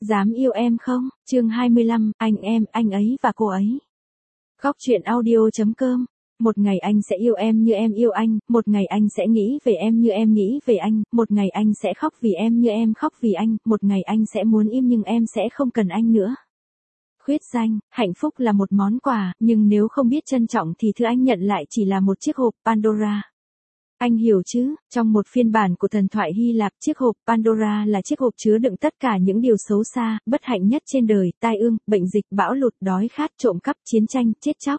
Dám yêu em không? Chương 25, anh ấy và cô ấy. Góc truyện audio.com. Một ngày anh sẽ yêu em như em yêu anh, một ngày anh sẽ nghĩ về em như em nghĩ về anh, một ngày anh sẽ khóc vì em như em khóc vì anh, một ngày anh sẽ muốn im nhưng em sẽ không cần anh nữa. Khuyết danh, hạnh phúc là một món quà, nhưng nếu không biết trân trọng thì thứ anh nhận lại chỉ là một chiếc hộp Pandora. Anh hiểu chứ, trong một phiên bản của thần thoại Hy Lạp, chiếc hộp Pandora là chiếc hộp chứa đựng tất cả những điều xấu xa, bất hạnh nhất trên đời, tai ương, bệnh dịch, bão lụt, đói khát, trộm cắp, chiến tranh, chết chóc.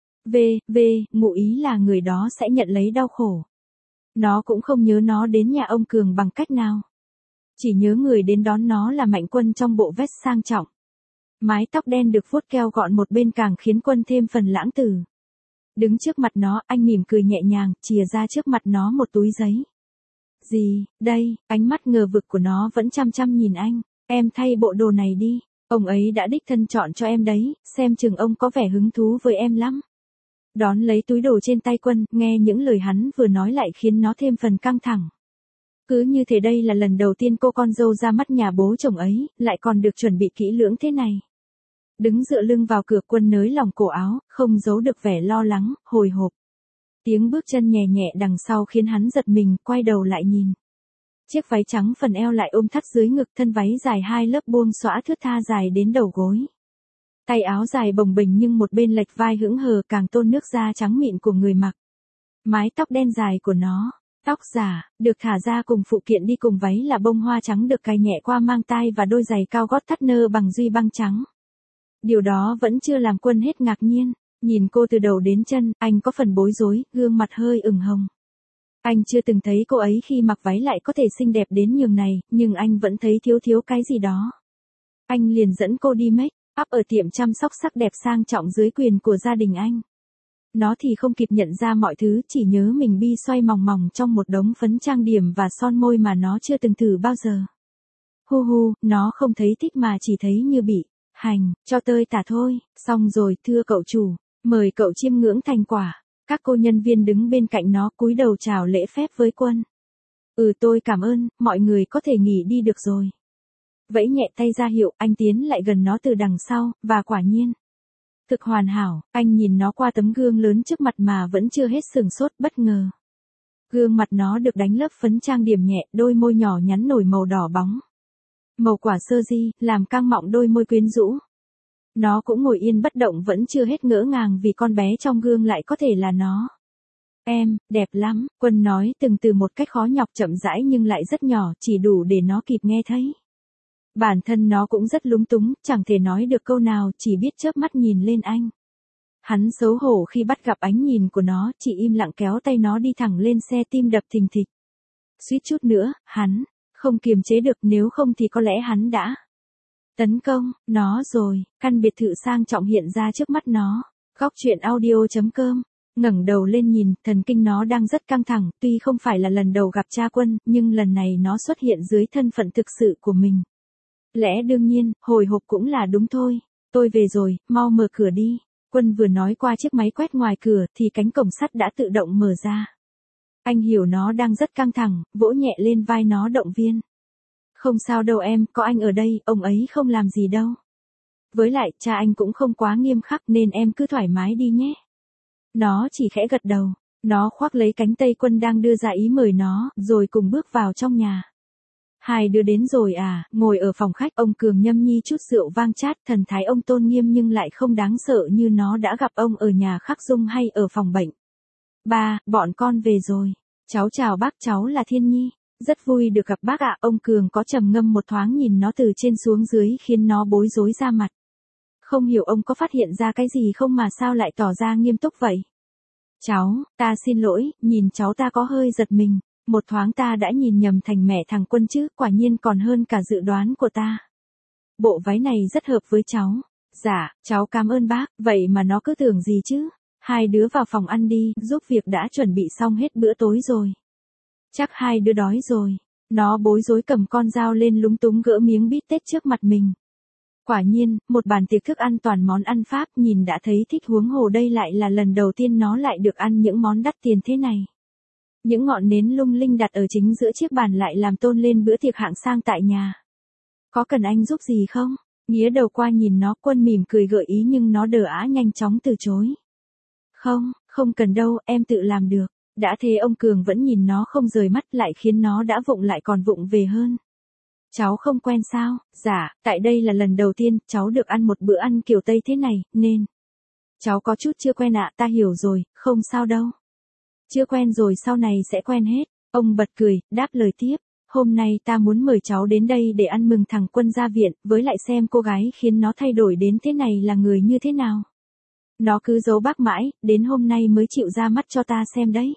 Ngụ ý là người đó sẽ nhận lấy đau khổ. Nó cũng không nhớ nó đến nhà ông Cường bằng cách nào. Chỉ nhớ người đến đón nó là Mạnh Quân trong bộ vest sang trọng. Mái tóc đen được vuốt keo gọn một bên càng khiến Quân thêm phần lãng tử. Đứng trước mặt nó, anh mỉm cười nhẹ nhàng, chìa ra trước mặt nó một túi giấy. Gì, đây, ánh mắt ngờ vực của nó vẫn chăm chăm nhìn anh. Em thay bộ đồ này đi, ông ấy đã đích thân chọn cho em đấy, xem chừng ông có vẻ hứng thú với em lắm. Đón lấy túi đồ trên tay Quân, nghe những lời hắn vừa nói lại khiến nó thêm phần căng thẳng. Cứ như thế đây là lần đầu tiên cô con dâu ra mắt nhà bố chồng ấy, lại còn được chuẩn bị kỹ lưỡng thế này. Đứng dựa lưng vào cửa, Quân nới lỏng cổ áo, không giấu được vẻ lo lắng, hồi hộp. Tiếng bước chân nhẹ nhẹ đằng sau khiến hắn giật mình, quay đầu lại nhìn. Chiếc váy trắng phần eo lại ôm thắt dưới ngực, thân váy dài hai lớp buông xõa thướt tha dài đến đầu gối. Tay áo dài bồng bềnh nhưng một bên lệch vai hững hờ càng tôn nước da trắng mịn của người mặc. Mái tóc đen dài của nó, tóc giả, được thả ra cùng phụ kiện đi cùng váy là bông hoa trắng được cài nhẹ qua mang tai và đôi giày cao gót thắt nơ bằng duy băng trắng. Điều đó vẫn chưa làm Quân hết ngạc nhiên, nhìn cô từ đầu đến chân, anh có phần bối rối, gương mặt hơi ửng hồng. Anh chưa từng thấy cô ấy khi mặc váy lại có thể xinh đẹp đến nhường này, nhưng anh vẫn thấy thiếu cái gì đó. Anh liền dẫn cô đi make up ở tiệm chăm sóc sắc đẹp sang trọng dưới quyền của gia đình anh. Nó thì không kịp nhận ra mọi thứ, chỉ nhớ mình bi xoay mòng mòng trong một đống phấn trang điểm và son môi mà nó chưa từng thử bao giờ. Nó không thấy thích mà chỉ thấy như bị hành, cho tơi tả thôi. Xong rồi, thưa cậu chủ, mời cậu chiêm ngưỡng thành quả. Các cô nhân viên đứng bên cạnh nó cúi đầu chào lễ phép với Quân. Tôi cảm ơn, mọi người có thể nghỉ đi được rồi. Vẫy nhẹ tay ra hiệu, anh tiến lại gần nó từ đằng sau, và quả nhiên. Thực hoàn hảo, anh nhìn nó qua tấm gương lớn trước mặt mà vẫn chưa hết sửng sốt, bất ngờ. Gương mặt nó được đánh lớp phấn trang điểm nhẹ, đôi môi nhỏ nhắn nổi màu đỏ bóng. Màu quả sơ ri, làm căng mọng đôi môi quyến rũ. Nó cũng ngồi yên bất động vẫn chưa hết ngỡ ngàng vì con bé trong gương lại có thể là nó. Em, đẹp lắm, Quân nói từng từ một cách khó nhọc chậm rãi nhưng lại rất nhỏ, chỉ đủ để nó kịp nghe thấy. Bản thân nó cũng rất lúng túng, chẳng thể nói được câu nào, chỉ biết chớp mắt nhìn lên anh. Hắn xấu hổ khi bắt gặp ánh nhìn của nó, chỉ im lặng kéo tay nó đi thẳng lên xe, tim đập thình thịch. Suýt chút nữa, hắn không kiềm chế được, nếu không thì có lẽ hắn đã tấn công nó rồi. Căn biệt thự sang trọng hiện ra trước mắt nó. Góc truyện audio.com. Ngẩng đầu lên nhìn, thần kinh nó đang rất căng thẳng, tuy không phải là lần đầu gặp cha Quân, nhưng lần này nó xuất hiện dưới thân phận thực sự của mình. Lẽ đương nhiên, hồi hộp cũng là đúng thôi. Tôi về rồi, mau mở cửa đi. Quân vừa nói qua chiếc máy quét ngoài cửa thì cánh cổng sắt đã tự động mở ra. Anh hiểu nó đang rất căng thẳng, vỗ nhẹ lên vai nó động viên. Không sao đâu em, có anh ở đây, ông ấy không làm gì đâu. Với lại, cha anh cũng không quá nghiêm khắc nên em cứ thoải mái đi nhé. Nó chỉ khẽ gật đầu. Nó khoác lấy cánh tay Quân đang đưa ra ý mời nó, rồi cùng bước vào trong nhà. Hai đứa đến rồi à? Ngồi ở phòng khách, ông Cường nhâm nhi chút rượu vang chát, thần thái ông tôn nghiêm nhưng lại không đáng sợ như nó đã gặp ông ở nhà Khắc Dung hay ở phòng bệnh. Ba, bọn con về rồi. Cháu chào bác, cháu là Thiên Nhi. Rất vui được gặp bác ạ. Ông Cường có trầm ngâm một thoáng nhìn nó từ trên xuống dưới khiến nó bối rối ra mặt. Không hiểu ông có phát hiện ra cái gì không mà sao lại tỏ ra nghiêm túc vậy? Cháu, ta xin lỗi, nhìn cháu ta có hơi giật mình. Một thoáng ta đã nhìn nhầm thành mẹ thằng Quân chứ, quả nhiên còn hơn cả dự đoán của ta. Bộ váy này rất hợp với cháu. Dạ, cháu cảm ơn bác, vậy mà nó cứ tưởng gì chứ. Hai đứa vào phòng ăn đi, giúp việc đã chuẩn bị xong hết bữa tối rồi. Chắc hai đứa đói rồi. Nó bối rối cầm con dao lên lúng túng gỡ miếng bít tết trước mặt mình. Quả nhiên, một bàn tiệc thức ăn toàn món ăn Pháp, nhìn đã thấy thích, huống hồ đây lại là lần đầu tiên nó lại được ăn những món đắt tiền thế này. Những ngọn nến lung linh đặt ở chính giữa chiếc bàn lại làm tôn lên bữa tiệc hạng sang tại nhà. Có cần anh giúp gì không? Nghĩa đầu qua nhìn nó, Quân mỉm cười gợi ý nhưng nó đờ ã nhanh chóng từ chối. Không, không cần đâu, em tự làm được. Đã thế ông Cường vẫn nhìn nó không rời mắt lại khiến nó đã vụng lại còn vụng về hơn. Cháu không quen sao? Dạ, tại đây là lần đầu tiên cháu được ăn một bữa ăn kiểu Tây thế này, nên. Cháu có chút chưa quen ạ, ta hiểu rồi, không sao đâu. Chưa quen rồi sau này sẽ quen hết. Ông bật cười, đáp lời tiếp. Hôm nay ta muốn mời cháu đến đây để ăn mừng thằng Quân ra viện, với lại xem cô gái khiến nó thay đổi đến thế này là người như thế nào. Nó cứ giấu bác mãi, đến hôm nay mới chịu ra mắt cho ta xem đấy.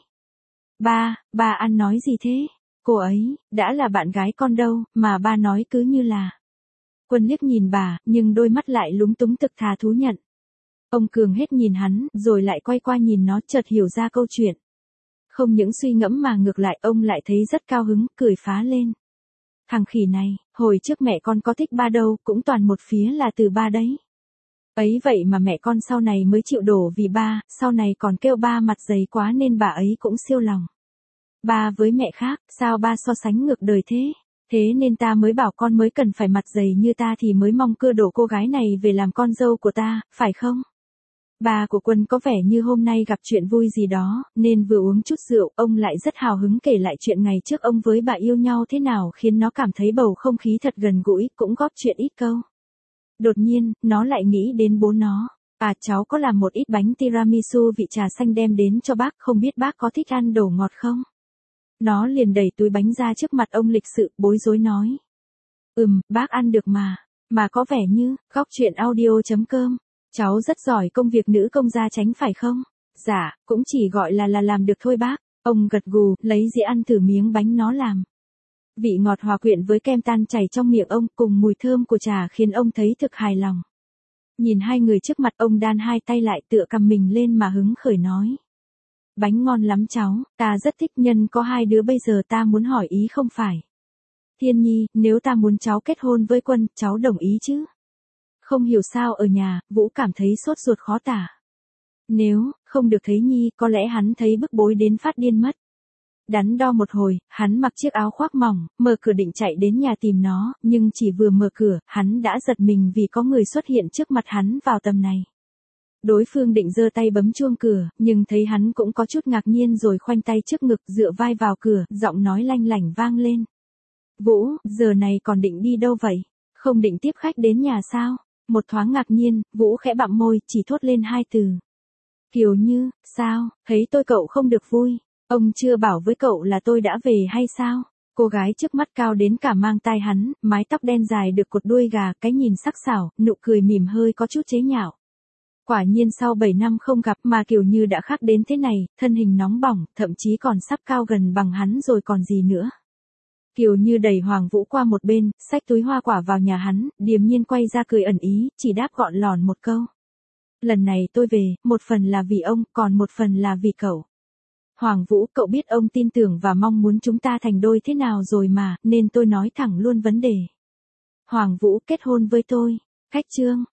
Ba ăn nói gì thế? Cô ấy, đã là bạn gái con đâu, mà ba nói cứ như là. Quân liếc nhìn bà, nhưng đôi mắt lại lúng túng thực thà thú nhận. Ông Cường hết nhìn hắn, rồi lại quay qua nhìn nó chợt hiểu ra câu chuyện. Không những suy ngẫm mà ngược lại ông lại thấy rất cao hứng, cười phá lên. Thằng khỉ này, hồi trước mẹ con có thích ba đâu, cũng toàn một phía là từ ba đấy. Ấy vậy mà mẹ con sau này mới chịu đổ vì ba, sau này còn kêu ba mặt dày quá nên bà ấy cũng siêu lòng. Ba với mẹ khác, sao ba so sánh ngược đời thế? Thế nên ta mới bảo con mới cần phải mặt dày như ta thì mới mong cưa đổ cô gái này về làm con dâu của ta, phải không? Ba của Quân có vẻ như hôm nay gặp chuyện vui gì đó, nên vừa uống chút rượu, ông lại rất hào hứng kể lại chuyện ngày trước ông với bà yêu nhau thế nào khiến nó cảm thấy bầu không khí thật gần gũi, cũng góp chuyện ít câu. Đột nhiên, nó lại nghĩ đến bố nó. Cháu có làm một ít bánh tiramisu vị trà xanh đem đến cho bác, không biết bác có thích ăn đồ ngọt không? Nó liền đẩy túi bánh ra trước mặt ông lịch sự, bối rối nói. Bác ăn được mà có vẻ như, góc chuyện audio.com. Cháu rất giỏi công việc nữ công gia chánh phải không? Dạ, cũng chỉ gọi là làm được thôi bác. Ông gật gù, lấy dĩa ăn thử miếng bánh nó làm. Vị ngọt hòa quyện với kem tan chảy trong miệng ông cùng mùi thơm của trà khiến ông thấy thực hài lòng. Nhìn hai người trước mặt ông đan hai tay lại tựa cầm mình lên mà hứng khởi nói. Bánh ngon lắm cháu, ta rất thích nhân có hai đứa bây giờ ta muốn hỏi ý không phải. Thiên Nhi, nếu ta muốn cháu kết hôn với Quân, cháu đồng ý chứ? Không hiểu sao ở nhà, Vũ cảm thấy sốt ruột khó tả. Nếu không được thấy Nhi, có lẽ hắn thấy bức bối đến phát điên mất. Đắn đo một hồi, hắn mặc chiếc áo khoác mỏng, mở cửa định chạy đến nhà tìm nó, nhưng chỉ vừa mở cửa, hắn đã giật mình vì có người xuất hiện trước mặt hắn vào tầm này. Đối phương định giơ tay bấm chuông cửa, nhưng thấy hắn cũng có chút ngạc nhiên rồi khoanh tay trước ngực dựa vai vào cửa, giọng nói lanh lảnh vang lên. Vũ, giờ này còn định đi đâu vậy? Không định tiếp khách đến nhà sao? Một thoáng ngạc nhiên, Vũ khẽ bặm môi, chỉ thốt lên hai từ. Kiều Như, sao, thấy tôi cậu không được vui? Ông chưa bảo với cậu là tôi đã về hay sao? Cô gái trước mắt cao đến cả mang tai hắn, mái tóc đen dài được cột đuôi gà, cái nhìn sắc sảo, nụ cười mỉm hơi có chút chế nhạo. Quả nhiên sau 7 năm không gặp mà Kiều Như đã khác đến thế này, thân hình nóng bỏng, thậm chí còn sắp cao gần bằng hắn rồi còn gì nữa. Kiều Như đẩy Hoàng Vũ qua một bên, xách túi hoa quả vào nhà hắn, điềm nhiên quay ra cười ẩn ý, chỉ đáp gọn lòn một câu. Lần này tôi về, một phần là vì ông, còn một phần là vì cậu. Hoàng Vũ, cậu biết ông tin tưởng và mong muốn chúng ta thành đôi thế nào rồi mà, nên tôi nói thẳng luôn vấn đề. Hoàng Vũ, kết hôn với tôi. Khách trương,